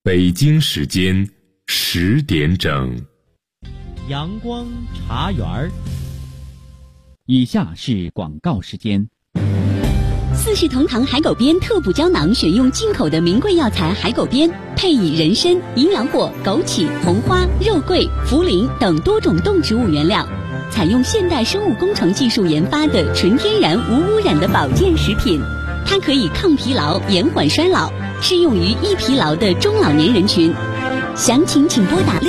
北京时间10点整。 阳光茶园儿。 以下是广告时间。 四世同堂海狗鞭特补胶囊选用进口的名贵药材海狗鞭，配以人参、营养果、枸杞、红花、肉桂、茯苓等多种动植物原料，采用现代生物工程技术研发的纯天然无污染的保健食品。它可以抗疲劳、延缓衰老，适用于易疲劳的中老年人群。详情请拨打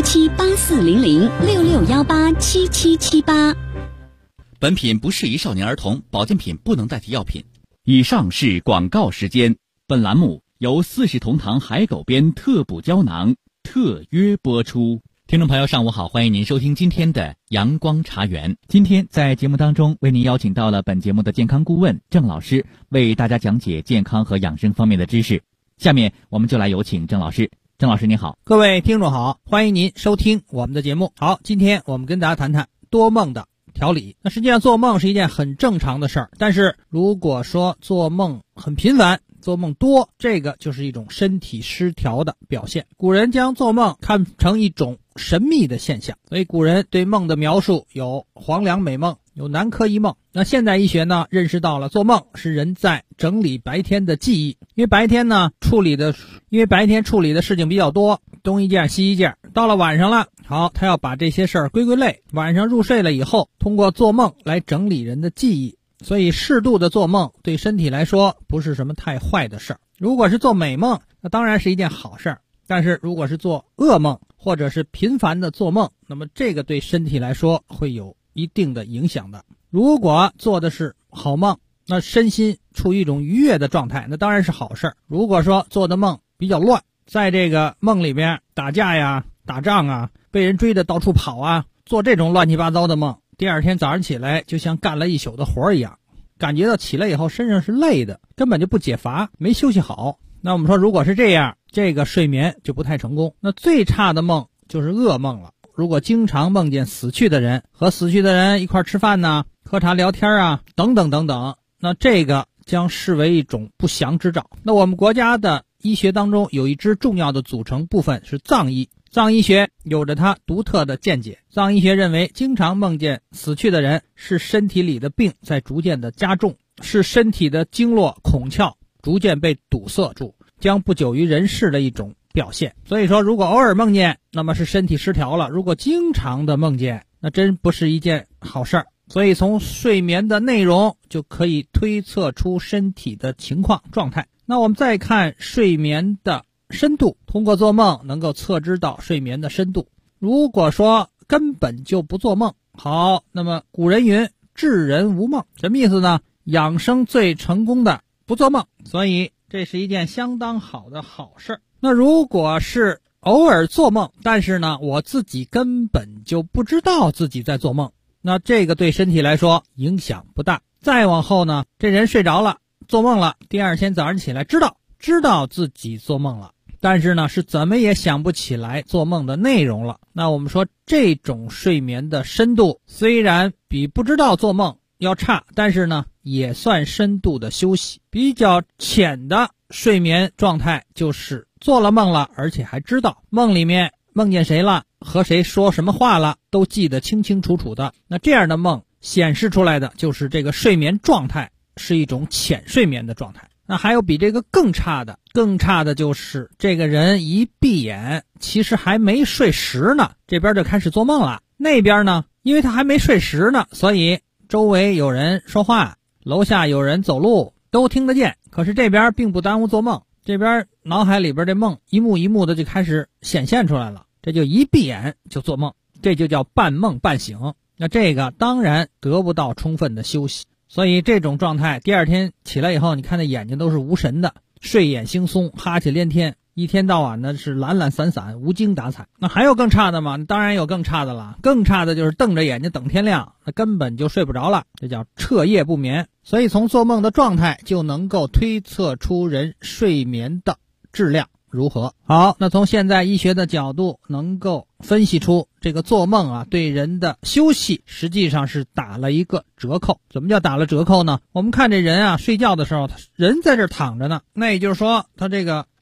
6617840066187778。 本品不适宜少年儿童，保健品不能代替药品。 以上是广告时间。本栏目由四世同堂海狗鞭特补胶囊特约播出。 听众朋友上午好，欢迎您收听今天的阳光茶园。 今天在节目当中为您邀请到了本节目的健康顾问郑老师，为大家讲解健康和养生方面的知识。下面我们就来有请郑老师。郑老师您好。 各位听众好，欢迎您收听我们的节目。好，今天我们跟大家谈谈多梦的调理。那实际上做梦是一件很正常的事儿，但是如果说做梦很频繁，做梦多，这个就是一种身体失调的表现。古人将做梦看成一种神秘的现象，所以古人对梦的描述有黄粱美梦，有南柯一梦。那现代医学呢，认识到了做梦是人在整理白天的记忆，因为白天处理的事情比较多，东一件西一件，到了晚上了，好，他要把这些事儿归类，晚上入睡了以后，通过做梦来整理人的记忆。所以适度的做梦对身体来说不是什么太坏的事儿。如果是做美梦，那当然是一件好事儿，但是如果是做噩梦或者是频繁的做梦，那么这个对身体来说会有一定的影响的。如果做的是好梦，那身心处于一种愉悦的状态，那当然是好事儿。如果说做的梦比较乱，在这个梦里边打架呀、打仗啊、被人追着到处跑啊，做这种乱七八糟的梦，第二天早上起来就像干了一宿的活一样，感觉到起来以后身上是累的，根本就不解乏，没休息好。那我们说如果是这样，这个睡眠就不太成功。那最差的梦就是噩梦了。如果经常梦见死去的人，和死去的人一块吃饭呐、喝茶聊天啊，等等等等，那这个将视为一种不祥之兆。那我们国家的医学当中有一支重要的组成部分是藏医，藏医学有着它独特的见解。藏医学认为，经常梦见死去的人是身体里的病在逐渐的加重，是身体的经络孔窍逐渐被堵塞住，将不久于人世的一种表现。所以说，如果偶尔梦见，那么是身体失调了；如果经常的梦见，那真不是一件好事儿。所以从睡眠的内容就可以推测出身体的情况状态。那我们再看睡眠的深度，通过做梦能够测知到睡眠的深度。如果说根本就不做梦，好，那么古人云治人无梦，什么意思呢？养生最成功的不做梦，所以这是一件相当好的好事。那如果是偶尔做梦，但是呢我自己根本就不知道自己在做梦，那这个对身体来说影响不大。再往后呢，这人睡着了，做梦了，第二天早上起来知道自己做梦了，但是呢是怎么也想不起来做梦的内容了。那我们说这种睡眠的深度虽然比不知道做梦要差，但是呢也算深度的休息。比较浅的睡眠状态就是做了梦了，而且还知道梦里面梦见谁了，和谁说什么话了，都记得清清楚楚的。那这样的梦显示出来的就是这个睡眠状态是一种浅睡眠的状态。那还有比这个更差的就是这个人一闭眼，其实还没睡实呢，这边就开始做梦了。那边呢，因为他还没睡实呢，所以周围有人说话，楼下有人走路，都听得见。可是这边并不耽误做梦，这边脑海里边这梦一幕一幕的就开始显现出来了，这就一闭眼就做梦，这就叫半梦半醒。那这个当然得不到充分的休息，所以这种状态第二天起来以后，你看那眼睛都是无神的，睡眼惺忪，哈气连天，一天到晚的是懒懒散散，无精打采。那还有更差的吗？当然有更差的了，更差的就是瞪着眼睛等天亮，那根本就睡不着了，这叫彻夜不眠。所以从做梦的状态就能够推测出人睡眠的质量如何。好，那从现在医学的角度能够分析出这个做梦对人的休息实际上是打了一个折扣。怎么叫打了折扣呢？我们看这人睡觉的时候，人在这躺着呢，那也就是说他这个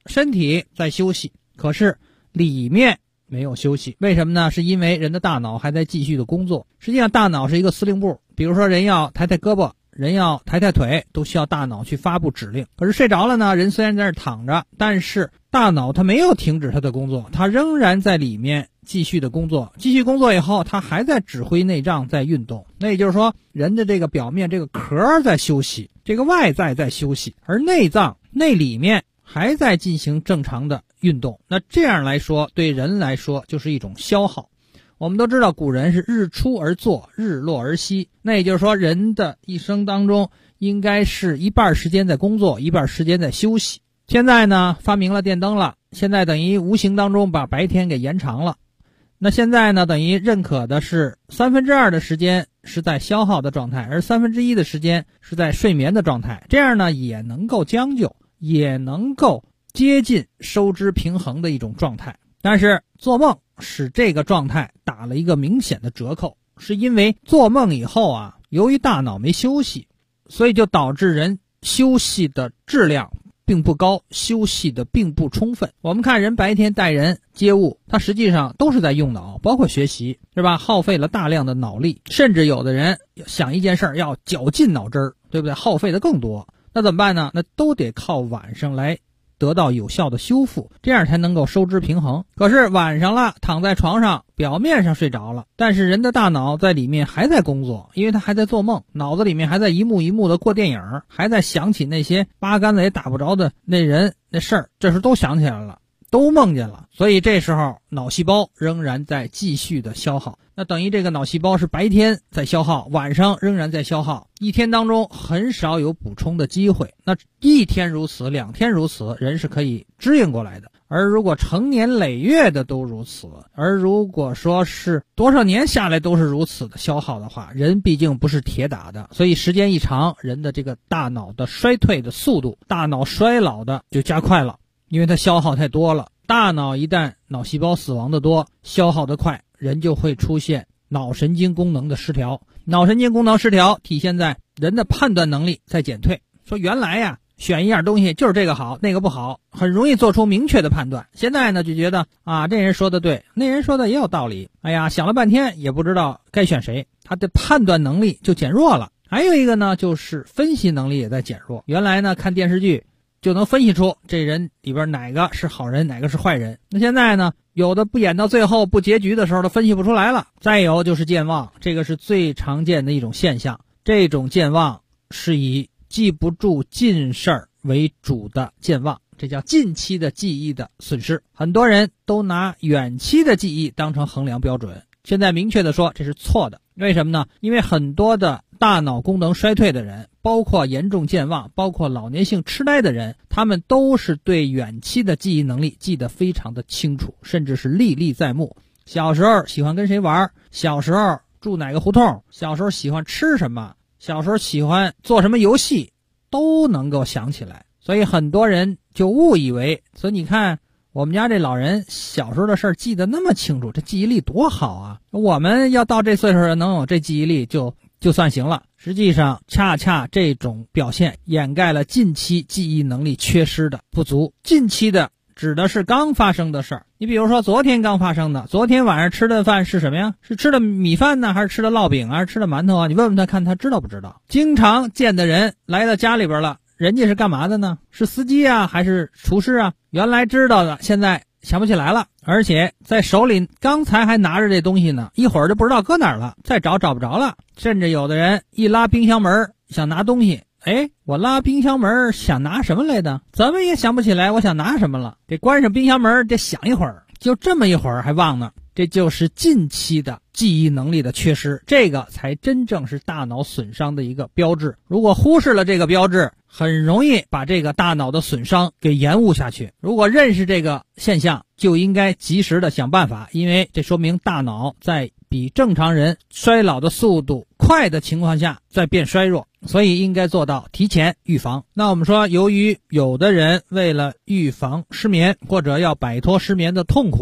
身体在休息，可是里面没有休息。为什么呢？是因为人的大脑还在继续的工作。实际上大脑是一个司令部，比如说人要抬抬胳膊，人要抬抬腿，都需要大脑去发布指令。可是睡着了呢，人虽然在那儿躺着，但是大脑它没有停止它的工作，它仍然在里面继续的工作。继续工作以后，它还在指挥内脏在运动。那也就是说，人的这个表面这个壳在休息，这个外在在休息，而内脏内里面还在进行正常的运动。那这样来说，对人来说就是一种消耗。我们都知道古人是日出而作，日落而息，那也就是说人的一生当中应该是一半时间在工作，一半时间在休息。现在呢发明了电灯了，现在等于无形当中把白天给延长了。那现在呢等于认可的是2/3的时间是在消耗的状态，而1/3的时间是在睡眠的状态。这样呢也能够将就，也能够接近收支平衡的一种状态。但是做梦使这个状态打了一个明显的折扣，是因为做梦以后啊，由于大脑没休息，所以就导致人休息的质量并不高，休息的并不充分。我们看人白天待人接物，他实际上都是在用脑，包括学习，是吧？耗费了大量的脑力，甚至有的人想一件事要绞尽脑汁儿，对不对？耗费的更多。那怎么办呢？那都得靠晚上来得到有效的修复，这样才能够收支平衡。可是晚上了，躺在床上，表面上睡着了，但是人的大脑在里面还在工作，因为他还在做梦，脑子里面还在一幕一幕的过电影，还在想起那些八竿子也打不着的那人那事儿，这时候都想起来了，都梦见了。所以这时候脑细胞仍然在继续的消耗，那等于这个脑细胞是白天在消耗，晚上仍然在消耗，一天当中很少有补充的机会。那一天如此，2天如此，人是可以支应过来的。而如果成年累月的都如此，而如果说是多少年下来都是如此的消耗的话，人毕竟不是铁打的，所以时间一长，人的这个大脑的衰退的速度，大脑衰老的就加快了，因为它消耗太多了。大脑一旦脑细胞死亡的多，消耗的快，人就会出现脑神经功能的失调。脑神经功能失调体现在人的判断能力在减退。说原来呀，选一样东西就是这个好那个不好，很容易做出明确的判断。现在呢就觉得啊，这人说的对，那人说的也有道理，哎呀，想了半天也不知道该选谁，他的判断能力就减弱了。还有一个呢就是分析能力也在减弱。原来呢看电视剧就能分析出这人里边哪个是好人哪个是坏人，那现在呢有的不演到最后不结局的时候都分析不出来了。再有就是健忘，这个是最常见的一种现象。这种健忘是以记不住近事儿为主的健忘，这叫近期的记忆的损失。很多人都拿远期的记忆当成衡量标准，现在明确的说这是错的。为什么呢？因为很多的大脑功能衰退的人，包括严重健忘，包括老年性痴呆的人，他们都是对远期的记忆能力记得非常的清楚，甚至是历历在目。小时候喜欢跟谁玩，小时候住哪个胡同，小时候喜欢吃什么，小时候喜欢做什么游戏，都能够想起来。所以很多人就误以为，所以你看我们家这老人小时候的事儿记得那么清楚，这记忆力多好啊！我们要到这岁数能有这记忆力就算行了。实际上恰恰这种表现掩盖了近期记忆能力缺失的不足。近期的指的是刚发生的事儿，你比如说昨天刚发生的，昨天晚上吃的饭是什么呀？是吃的米饭呢，还是吃的烙饼，还是吃的馒头啊？你问问他看他知道不知道。经常见的人来到家里边了，人家是干嘛的呢？是司机啊还是厨师啊？原来知道的现在想不起来了，而且在手里刚才还拿着这东西呢，一会儿就不知道搁哪儿了，再找不着了。甚至有的人一拉冰箱门想拿东西，我拉冰箱门想拿什么来的？怎么也想不起来我想拿什么了。这关上冰箱门得想一会儿，就这么一会儿还忘呢。这就是近期的记忆能力的缺失，这个才真正是大脑损伤的一个标志。如果忽视了这个标志，很容易把这个大脑的损伤给延误下去。如果认识这个现象，就应该及时的想办法，因为这说明大脑在比正常人衰老的速度快的情况下在变衰弱，所以应该做到提前预防。那我们说，由于有的人为了预防失眠或者要摆脱失眠的痛苦，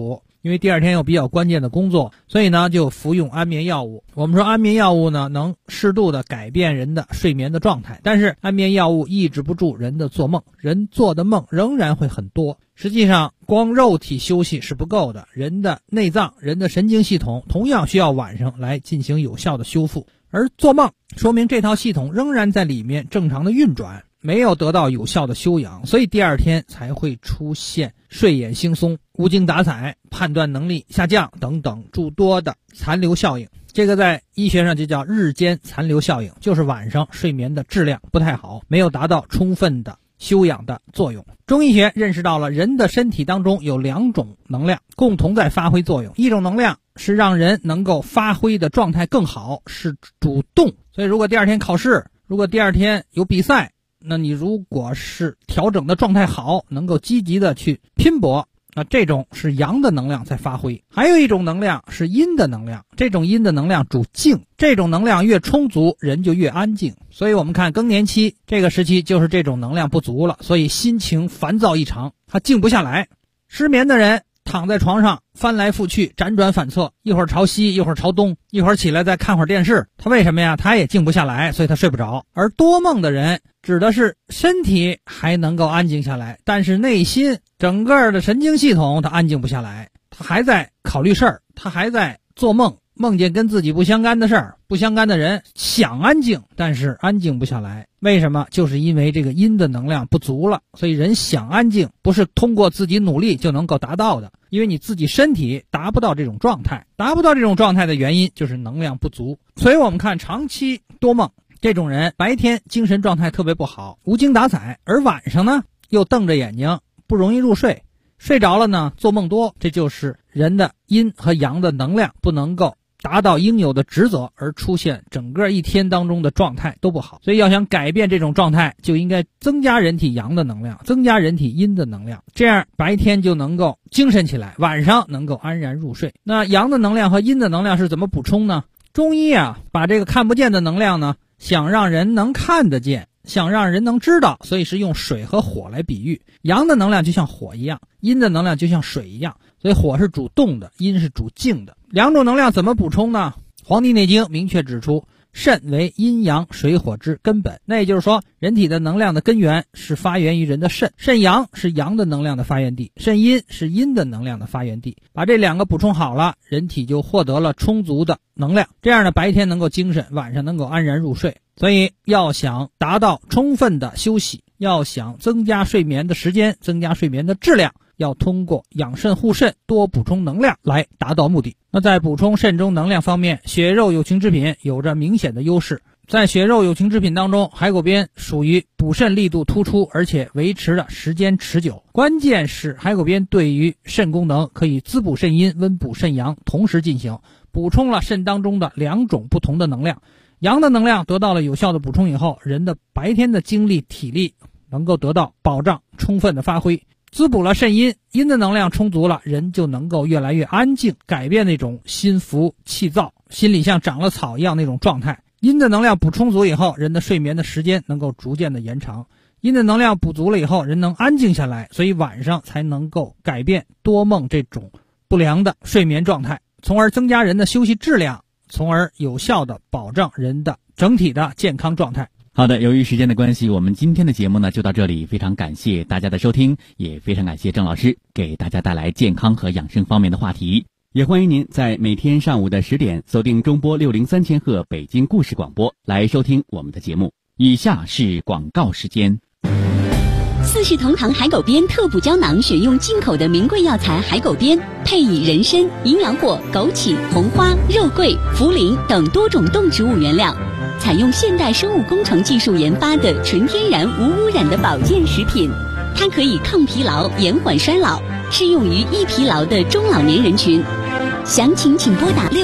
因为第二天有比较关键的工作，所以呢就服用安眠药物。我们说安眠药物呢能适度的改变人的睡眠的状态，但是安眠药物抑制不住人的做梦，人做的梦仍然会很多。实际上光肉体休息是不够的，人的内脏、人的神经系统同样需要晚上来进行有效的修复，而做梦说明这套系统仍然在里面正常的运转，没有得到有效的休养，所以第二天才会出现睡眼惺忪、无精打采、判断能力下降等等诸多的残留效应。这个在医学上就叫日间残留效应，就是晚上睡眠的质量不太好，没有达到充分的休养的作用。中医学认识到了人的身体当中有2种能量共同在发挥作用，一种能量是让人能够发挥的状态更好，是主动。所以如果第二天考试，如果第二天有比赛，那你如果是调整的状态好，能够积极的去拼搏，那这种是阳的能量在发挥。还有一种能量是阴的能量，这种阴的能量主静，这种能量越充足，人就越安静。所以我们看更年期这个时期就是这种能量不足了，所以心情烦躁异常，他静不下来。失眠的人躺在床上翻来覆去，辗转反侧，一会儿朝西，一会儿朝东，一会儿起来再看会儿电视，他为什么呀？他也静不下来，所以他睡不着。而多梦的人指的是身体还能够安静下来，但是内心整个的神经系统他安静不下来，他还在考虑事儿，他还在做梦，梦见跟自己不相干的事儿，不相干的人，想安静，但是安静不下来。为什么？就是因为这个阴的能量不足了，所以人想安静不是通过自己努力就能够达到的，因为你自己身体达不到这种状态，达不到这种状态的原因就是能量不足。所以我们看长期多梦这种人，白天精神状态特别不好，无精打采，而晚上呢又瞪着眼睛，不容易入睡，睡着了呢做梦多，这就是人的阴和阳的能量不能够达到应有的职责，而出现整个一天当中的状态都不好。所以要想改变这种状态，就应该增加人体阳的能量，增加人体阴的能量，这样白天就能够精神起来，晚上能够安然入睡。那阳的能量和阴的能量是怎么补充呢？中医把这个看不见的能量呢，想让人能看得见，想让人能知道，所以是用水和火来比喻。阳的能量就像火一样，阴的能量就像水一样，所以火是主动的，阴是主静的。2种能量怎么补充呢？《黄帝内经》明确指出，肾为阴阳水火之根本。那也就是说，人体的能量的根源是发源于人的肾，肾阳是阳的能量的发源地，肾阴是阴的能量的发源地。把这2个补充好了，人体就获得了充足的能量，这样呢白天能够精神，晚上能够安然入睡。所以要想达到充分的休息，要想增加睡眠的时间，增加睡眠的质量，要通过养肾护肾，多补充能量来达到目的。那在补充肾中能量方面，血肉有情之品有着明显的优势。在血肉有情之品当中，海狗鞭属于补肾力度突出，而且维持的时间持久。关键是海狗鞭对于肾功能可以滋补肾阴、温补肾阳同时进行，补充了肾当中的2种不同的能量。阳的能量得到了有效的补充以后，人的白天的精力体力能够得到保障，充分的发挥。滋补了肾阴，阴的能量充足了，人就能够越来越安静，改变那种心浮气躁，心里像长了草一样那种状态。阴的能量补充足以后，人的睡眠的时间能够逐渐的延长。阴的能量补足了以后，人能安静下来，所以晚上才能够改变多梦这种不良的睡眠状态，从而增加人的休息质量，从而有效的保障人的整体的健康状态。 好的，由于时间的关系，我们今天的节目呢就到这里，非常感谢大家的收听，也非常感谢郑老师给大家带来健康和养生方面的话题。也欢迎您在每天上午的10点锁定中波603千赫北京故事广播来收听我们的节目。以下是广告时间。 四世同堂海狗鞭特补胶囊选用进口的名贵药材海狗鞭，配以人参、营养果、枸杞、红花、肉桂、茯苓等多种动植物原料，采用现代生物工程技术研发的纯天然无污染的保健食品。它可以抗疲劳、延缓衰老，适用于易疲劳的中老年人群。详情请拨打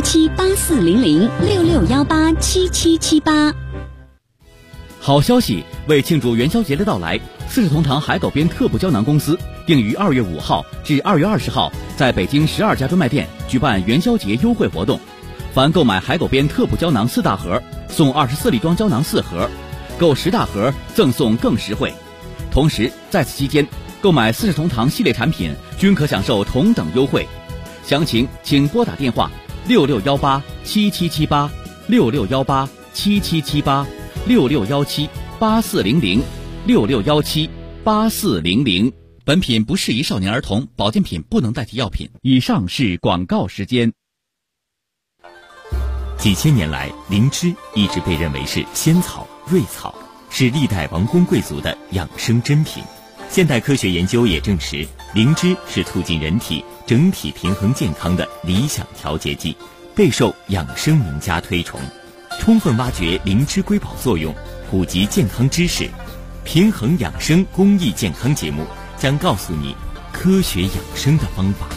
6617840066187778。 好消息！为庆祝元宵节的到来，四世同堂海狗鞭特补胶囊公司定于2月5号至2月20号在北京12家专卖店举办元宵节优惠活动。凡购买海狗鞭特补胶囊4大盒，送24粒装胶囊4盒，购10大盒赠送更实惠。同时，在此期间购买四世同堂系列产品均可享受同等优惠。 详情请拨打电话 661877786617840066178400。 本品不适宜少年儿童，保健品不能代替药品。 以上是广告时间。 几千年来，灵芝一直被认为是仙草、瑞草，是历代王公贵族的养生珍品。现代科学研究也证实，灵芝是促进人体整体平衡健康的理想调节剂，备受养生名家推崇。充分挖掘灵芝瑰宝作用，普及健康知识，平衡养生公益健康节目将告诉你科学养生的方法。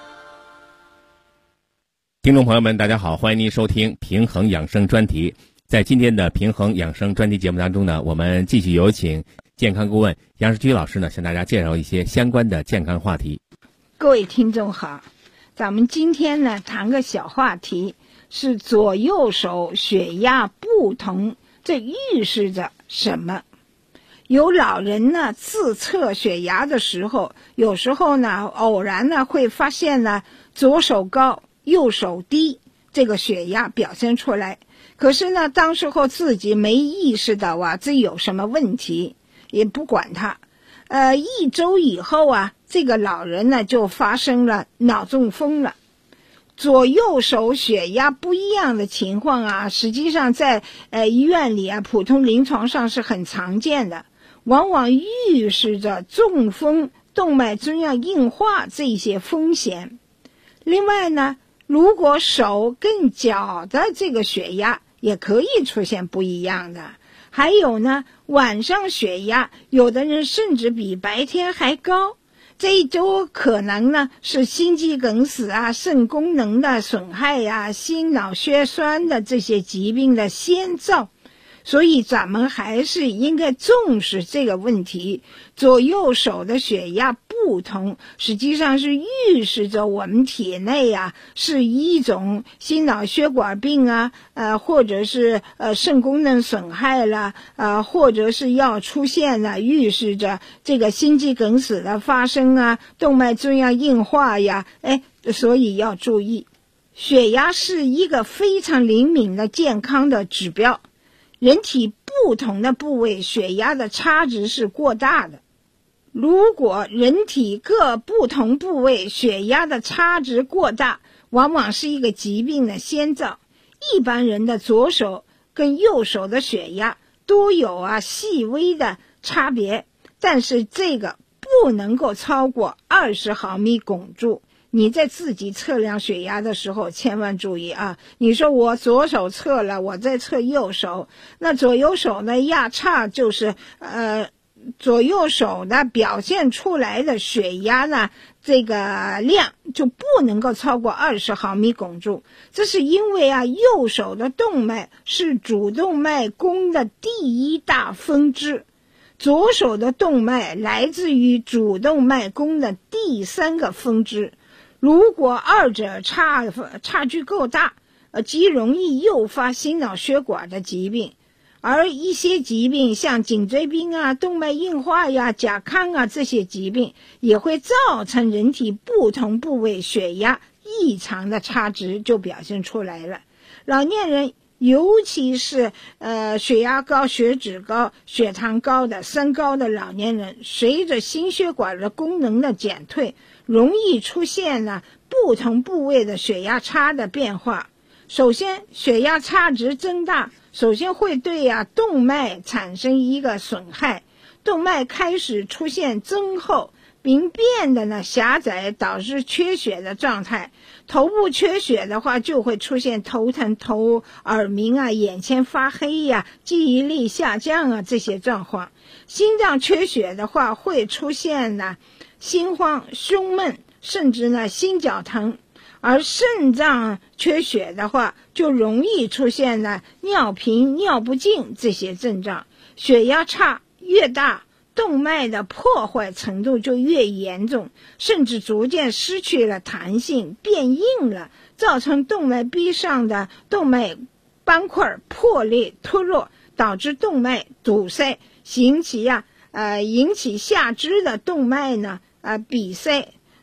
听众朋友们，大家好，欢迎您收听平衡养生专题。在今天的平衡养生专题节目当中呢，我们继续有请健康顾问杨世居老师呢，向大家介绍一些相关的健康话题。 各位听众好，咱们今天呢谈个小话题，是左右手血压不同，这预示着什么？有老人呢自测血压的时候，有时候呢偶然呢会发现呢左手高右手低，这个血压表现出来。可是呢当时候自己没意识到啊这有什么问题，也不管它。1周以后啊，这个老人呢就发生了脑中风了。左右手血压不一样的情况啊，实际上在医院里啊普通临床上是很常见的，往往预示着中风、动脉粥样硬化这些风险。另外呢，如果手跟脚的这个血压也可以出现不一样的。还有呢，晚上血压有的人甚至比白天还高，这一周可能呢是心肌梗死啊、肾功能的损害呀、心脑血栓的这些疾病的先兆。所以咱们还是应该重视这个问题。左右手的血压不同，实际上是预示着我们体内啊是一种心脑血管病啊，或者是肾功能损害了，或者是要出现了，预示着这个心肌梗死的发生啊，动脉粥样硬化呀，所以要注意。血压是一个非常灵敏的健康的指标。人体不同的部位血压的差值是过大的。如果人体各不同部位血压的差值过大，往往是一个疾病的先兆。一般人的左手跟右手的血压都有细微的差别，但是这个不能够超过20毫米汞柱。你在自己测量血压的时候千万注意啊！你说我左手测了，我再测右手，那左右手的压差就是左右手的表现出来的血压呢，这个量就不能够超过20毫米汞柱。这是因为右手的动脉是主动脉弓的第一大分支，左手的动脉来自于主动脉弓的第3个分支。如果二者差距够大，极容易诱发心脑血管的疾病。而一些疾病像颈椎病啊、动脉硬化呀、甲亢啊，这些疾病也会造成人体不同部位血压异常的差值就表现出来了。老年人尤其是血压高、血脂高、血糖高的三高的老年人，随着心血管的功能的减退，容易出现了不同部位的血压差的变化。首先，血压差值增大，首先会对动脉产生一个损害，动脉开始出现增厚，并变得呢狭窄，导致缺血的状态。头部缺血的话，就会出现头疼、耳鸣啊、眼前发黑呀、记忆力下降啊这些状况。心脏缺血的话，会出现呢心慌、胸闷，甚至呢心绞疼。而肾脏缺血的话，就容易出现呢尿频、尿不尽这些症状。血压差越大，动脉的破坏程度就越严重，甚至逐渐失去了弹性，变硬了，造成动脉壁上的动脉斑块破裂脱落，导致动脉堵塞，引起下肢的动脉呢闭塞。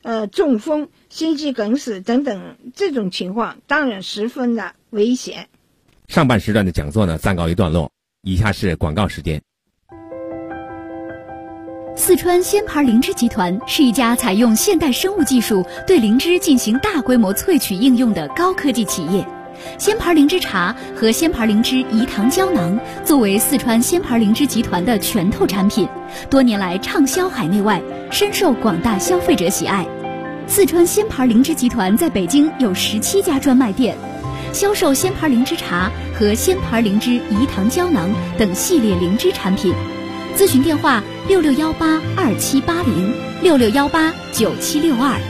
中风、心肌梗死等等，这种情况当然十分的危险。 上半时段的讲座呢暂告一段落，以下是广告时间。 四川鲜牌灵芝集团是一家采用现代生物技术对灵芝进行大规模萃取应用的高科技企业。鲜牌灵芝茶和鲜牌灵芝饴糖胶囊作为四川鲜牌灵芝集团的拳头产品，多年来畅销海内外，深受广大消费者喜爱。四川鲜牌灵芝集团在北京有17家专卖店，销售鲜牌灵芝茶和鲜牌灵芝饴糖胶囊等系列灵芝产品。咨询电话66182780，66189762。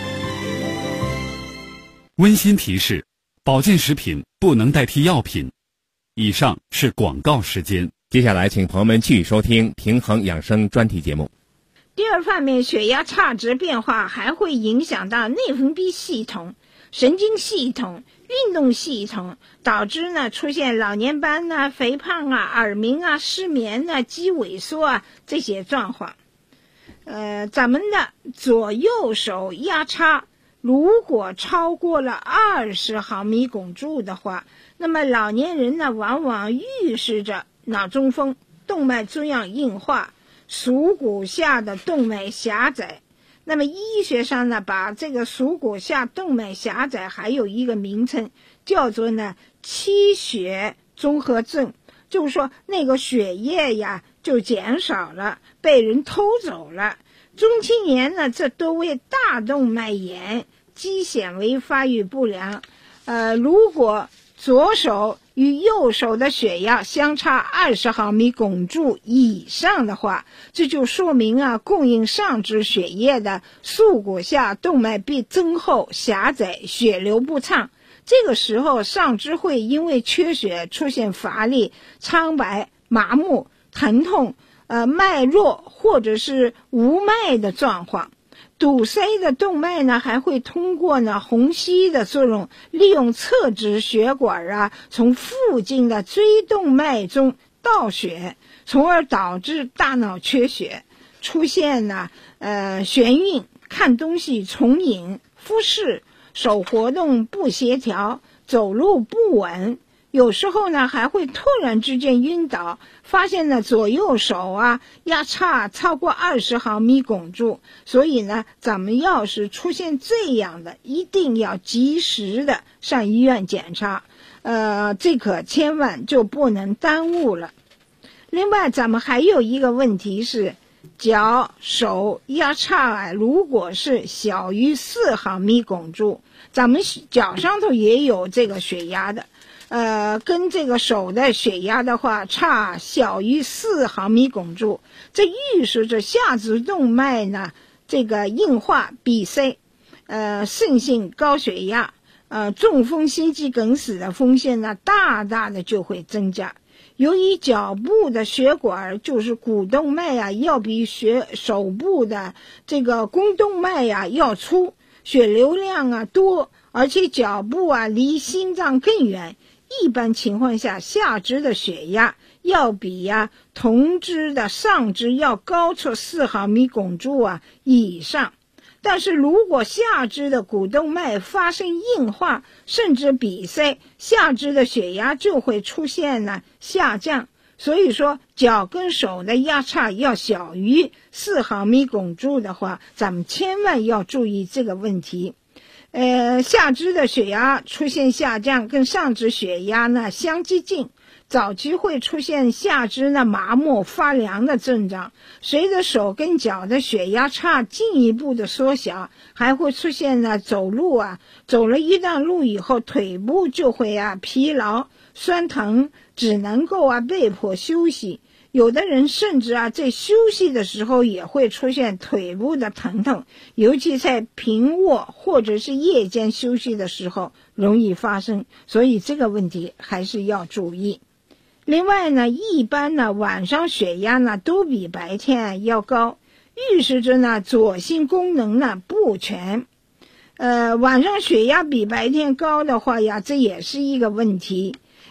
温馨提示：保健食品不能代替药品。以上是广告时间。 接下来请朋友们继续收听平衡养生专题节目。 第二方面，血压差值变化还会影响到内分泌系统、神经系统、运动系统，导致呢出现老年斑啊、肥胖啊、耳鸣啊、失眠啊、肌萎缩啊这些状况。咱们的左右手压差如果超过了20毫米汞柱的话，那么老年人呢往往预示着脑中风、动脉粥样硬化、锁骨下的动脉狭窄。那么医学上呢，把这个锁骨下动脉狭窄还有一个名称，叫做呢气血综合症，就是说那个血液呀就减少了，被人偷走了。中青年呢，这多为大动脉炎、肌纤维发育不良。如果左手与右手的血压相差20毫米汞柱以上的话，这就说明啊，供应上肢血液的锁骨下动脉壁增厚、狭窄，血流不畅。这个时候，上肢会因为缺血出现乏力、苍白、麻木、疼痛、脉弱或者是无脉的状况。堵塞的动脉呢，还会通过呢虹吸的作用，利用侧支血管啊，从附近的椎动脉中倒血，从而导致大脑缺血，出现呢眩晕、看东西重影、复视、手活动不协调、走路不稳。有时候呢还会突然之间晕倒，发现呢左右手啊压差超过20毫米汞柱，所以呢咱们要是出现这样的，一定要及时的上医院检查，这可千万就不能耽误了。另外咱们还有一个问题是，脚手压差啊，如果是小于4毫米汞柱，咱们脚上头也有这个血压的。跟这个手的血压的话差小于4毫米汞柱，这预示着下肢动脉呢这个硬化闭塞，肾性高血压，中风、心肌梗死的风险呢大大的就会增加。由于脚部的血管就是股动脉啊，要比手部的这个肱动脉啊要粗，血流量啊多，而且脚部啊离心脏更远。一般情况下，下肢的血压要比同肢的上肢要高出4毫米汞柱啊以上。但是如果下肢的股动脉发生硬化甚至闭塞，下肢的血压就会出现呢下降。所以说脚跟手的压差要小于4毫米汞柱的话，咱们千万要注意这个问题。下肢的血压出现下降，跟上肢血压呢相接近，早期会出现下肢呢麻木发凉的症状，随着手跟脚的血压差进一步的缩小，还会出现呢走了一段路以后，腿部就会疲劳酸疼，只能够被迫休息。有的人甚至在休息的时候也会出现腿部的疼痛，尤其在平卧或者是夜间休息的时候容易发生，所以这个问题还是要注意。另外呢，一般呢晚上血压呢都比白天要高，预示着呢左心功能呢不全。晚上血压比白天高的话呀，这也是一个问题。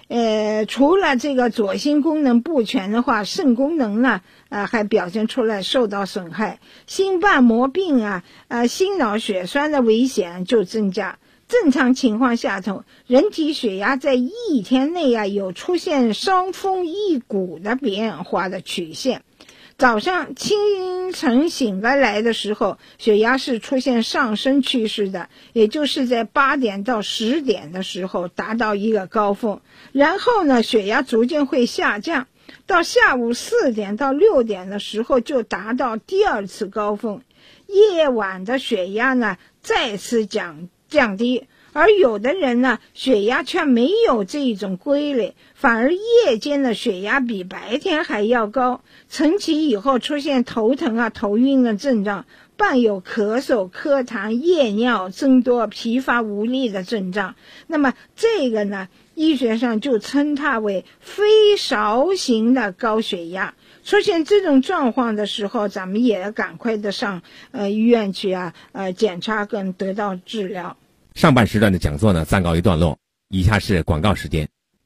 除了这个左心功能不全的话，肾功能呢还表现出来受到损害，心瓣膜病心脑血栓的危险就增加。正常情况下头，人体血压在一天内有出现伤风益骨的变化的曲线。早上清晨醒过来的时候，血压是出现上升趋势的，也就是在8点到10点的时候达到一个高峰，然后呢血压逐渐会下降，到下午4点到6点的时候就达到第二次高峰，夜晚的血压呢再次降低。而有的人呢，血压却没有这种规律，反而夜间的血压比白天还要高，晨起以后出现头疼头晕的症状，伴有咳嗽、咳痰、夜尿增多、疲乏无力的症状。那么这个呢，医学上就称它为非勺型的高血压。出现这种状况的时候，咱们也赶快的上医院去检查跟得到治疗。 上半时段的讲座呢暂告一段落，以下是广告时间。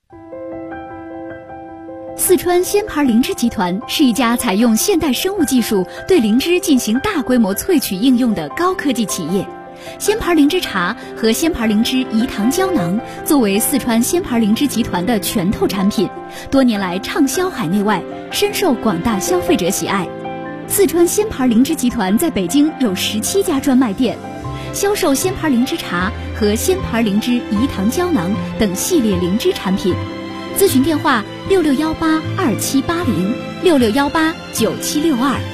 四川鲜牌灵芝集团是一家采用现代生物技术对灵芝进行大规模萃取应用的高科技企业。鲜牌灵芝茶和鲜牌灵芝饴糖胶囊作为四川鲜牌灵芝集团的拳头产品，多年来畅销海内外，深受广大消费者喜爱。四川鲜牌灵芝集团在北京有17家专卖店，销售鲜牌灵芝茶和鲜牌灵芝饴糖胶囊等系列灵芝产品。咨询电话66182780，66189762。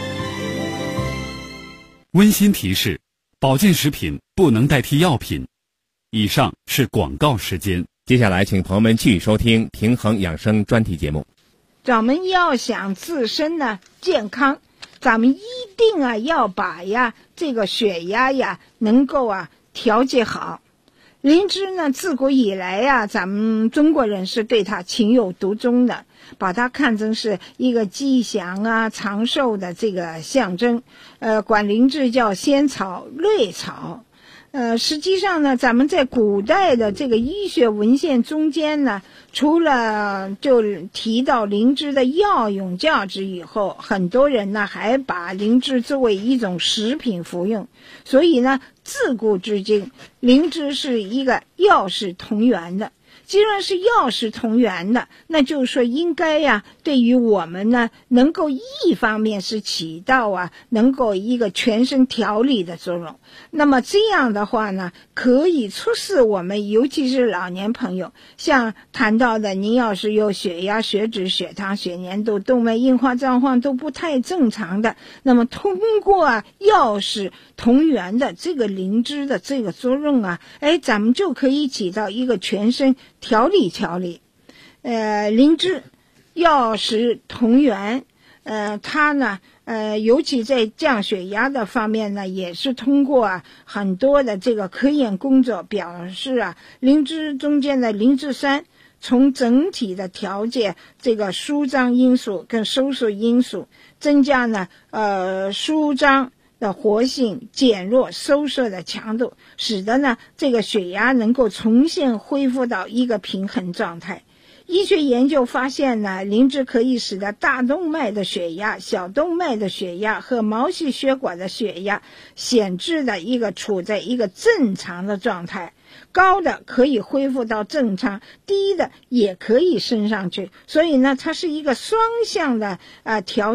温馨提示：保健食品不能代替药品。以上是广告时间。 接下来请朋友们继续收听平衡养生专题节目。 咱们要想自身呢健康，咱们一定要把这个血压能够调节好。灵芝呢自古以来咱们中国人是对它情有独钟的，把它看成是一个吉祥长寿的这个象征，管灵芝叫仙草、瑞草。实际上呢，咱们在古代的这个医学文献中间呢，除了就提到灵芝的药用价值以后，很多人呢还把灵芝作为一种食品服用。所以呢，自古至今，灵芝是一个药食同源的。既然是药食同源的，那就是说应该对于我们呢，能够一方面是起到能够一个全身调理的作用。那么这样的话呢，可以促使我们，尤其是老年朋友，像谈到的，您要是有血压、血脂、血糖、血粘度、动脉硬化状况都不太正常的，那么通过药食同源的这个灵芝的这个作用咱们就可以起到一个全身调理。灵芝药食同源，它呢尤其在降血压的方面呢，也是通过很多的这个科研工作表示灵芝中间的灵芝酸从整体的调节这个舒张因素跟收缩因素，增加呢舒张的活性，减弱收缩的强度，使得呢这个血压能够重新恢复到一个平衡状态。医学研究发现呢，灵芝可以使得大动脉的血压、小动脉的血压和毛细血管的血压显著的处在一个正常的状态，高的可以恢复到正常，低的也可以升上去。所以呢，它是一个双向的调